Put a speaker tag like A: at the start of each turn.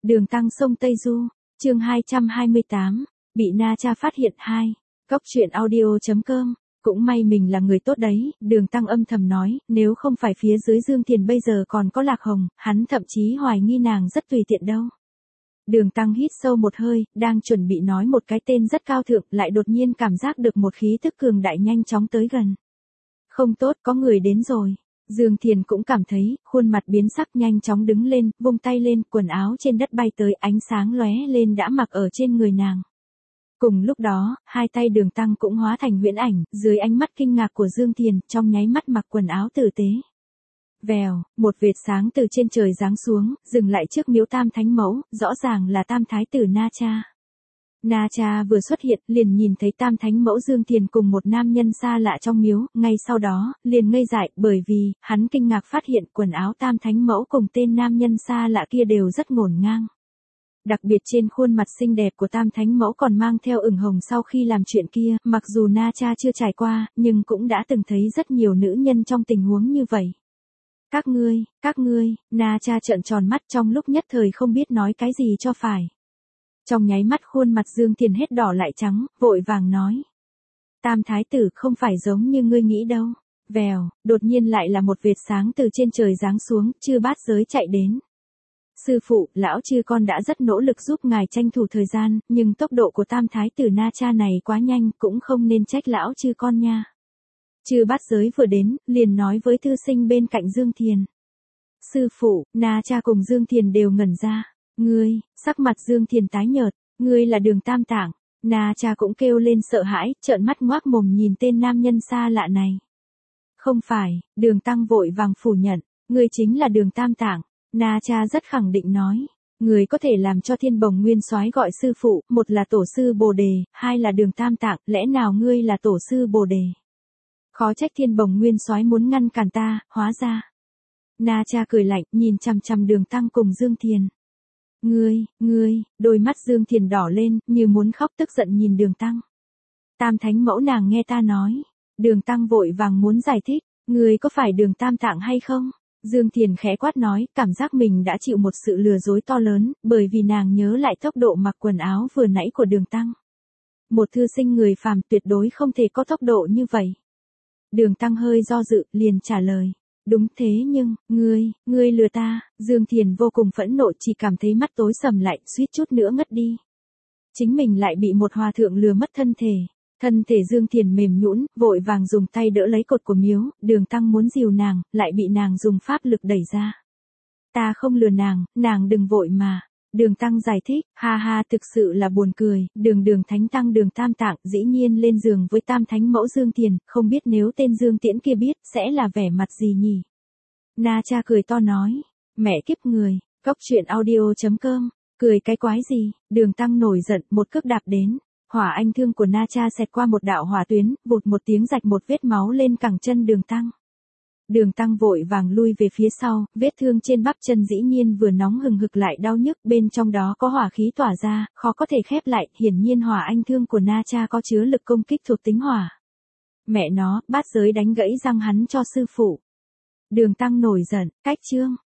A: Đường Tăng sông Tây Du, chương 228, bị Na Cha phát hiện 2. Cóc truyện audio.com, cũng may mình là người tốt đấy, Đường Tăng âm thầm nói, nếu không phải phía dưới Dương Thiền bây giờ còn có Lạc Hồng, hắn thậm chí hoài nghi nàng rất tùy tiện đâu. Đường Tăng hít sâu một hơi, đang chuẩn bị nói một cái tên rất cao thượng, lại đột nhiên cảm giác được một khí tức cường đại nhanh chóng tới gần. Không tốt, có người đến rồi. Dương Thiền cũng cảm thấy, khuôn mặt biến sắc nhanh chóng đứng lên, vung tay lên, quần áo trên đất bay tới, ánh sáng lóe lên đã mặc ở trên người nàng. Cùng lúc đó, hai tay Đường Tăng cũng hóa thành huyễn ảnh, dưới ánh mắt kinh ngạc của Dương Thiền, trong nháy mắt mặc quần áo tử tế. Vèo, một vệt sáng từ trên trời giáng xuống, dừng lại trước miếu Tam Thánh Mẫu, rõ ràng là Tam Thái tử Na Cha. Na Cha vừa xuất hiện, liền nhìn thấy Tam Thánh Mẫu Dương Thiền cùng một nam nhân xa lạ trong miếu, ngay sau đó, liền ngây dại, bởi vì, hắn kinh ngạc phát hiện quần áo Tam Thánh Mẫu cùng tên nam nhân xa lạ kia đều rất ngổn ngang. Đặc biệt trên khuôn mặt xinh đẹp của Tam Thánh Mẫu còn mang theo ửng hồng sau khi làm chuyện kia, mặc dù Na Cha chưa trải qua, nhưng cũng đã từng thấy rất nhiều nữ nhân trong tình huống như vậy. Các ngươi, Na Cha trợn tròn mắt trong lúc nhất thời không biết nói cái gì cho phải. Trong nháy mắt khuôn mặt Dương Thiền hết đỏ lại trắng, vội vàng nói. Tam Thái tử không phải giống như ngươi nghĩ đâu. Vèo, đột nhiên lại là một vệt sáng từ trên trời giáng xuống, Chư Bát Giới chạy đến. Sư phụ, lão chư con đã rất nỗ lực giúp ngài tranh thủ thời gian, nhưng tốc độ của Tam Thái tử Na Cha này quá nhanh, cũng không nên trách lão chư con nha. Chư Bát Giới vừa đến, liền nói với thư sinh bên cạnh Dương Thiền. Sư phụ, Na Cha cùng Dương Thiền đều ngẩn ra. Ngươi, sắc mặt Dương Thiền tái nhợt, ngươi là Đường Tam Tạng. Na Cha cũng kêu lên sợ hãi, trợn mắt ngoác mồm nhìn tên nam nhân xa lạ này. Không phải, Đường Tăng vội vàng phủ nhận, ngươi chính là Đường Tam Tạng. Na Cha rất khẳng định nói, người có thể làm cho Thiên Bồng Nguyên Soái gọi sư phụ, một là tổ sư Bồ Đề, hai là Đường Tam Tạng, lẽ nào ngươi là tổ sư Bồ Đề? Khó trách Thiên Bồng Nguyên Soái muốn ngăn cản ta, hóa ra. Na Cha cười lạnh, nhìn chằm chằm Đường Tăng cùng Dương Thiền. Ngươi, đôi mắt Dương Thiền đỏ lên, như muốn khóc tức giận nhìn Đường Tăng. Tam Thánh Mẫu nàng nghe ta nói. Đường Tăng vội vàng muốn giải thích, ngươi có phải Đường Tam Tạng hay không? Dương Thiền khẽ quát nói, cảm giác mình đã chịu một sự lừa dối to lớn, bởi vì nàng nhớ lại tốc độ mặc quần áo vừa nãy của Đường Tăng. Một thư sinh người phàm tuyệt đối không thể có tốc độ như vậy. Đường Tăng hơi do dự, liền trả lời. Đúng thế nhưng, ngươi lừa ta. Dương Thiền vô cùng phẫn nộ, chỉ cảm thấy mắt tối sầm lại, suýt chút nữa ngất đi. Chính mình lại bị một hòa thượng lừa mất thân thể. Thân thể Dương Thiền mềm nhũn, vội vàng dùng tay đỡ lấy cột của miếu, Đường Tăng muốn dìu nàng, lại bị nàng dùng pháp lực đẩy ra. Ta không lừa nàng đừng vội mà. Đường Tăng giải thích, ha thực sự là buồn cười, đường Thánh Tăng Đường Tam Tạng dĩ nhiên lên giường với Tam Thánh Mẫu Dương Thiền, không biết nếu tên Dương Tiễn kia biết, sẽ là vẻ mặt gì nhỉ? Na Cha cười to nói, mẹ kiếp người, cóc truyện audio.com, cười cái quái gì? Đường Tăng nổi giận, một cước đạp đến. Hỏa anh thương của Na Cha xẹt qua một đạo hỏa tuyến, vụt một tiếng rạch một vết máu lên cẳng chân Đường Tăng. Đường Tăng vội vàng lui về phía sau, vết thương trên bắp chân dĩ nhiên vừa nóng hừng hực lại đau nhức, bên trong đó có hỏa khí tỏa ra, khó có thể khép lại, hiển nhiên hỏa anh thương của Na Cha có chứa lực công kích thuộc tính hỏa. Mẹ nó, Bát Giới đánh gãy răng hắn cho sư phụ. Đường Tăng nổi giận, cách chương.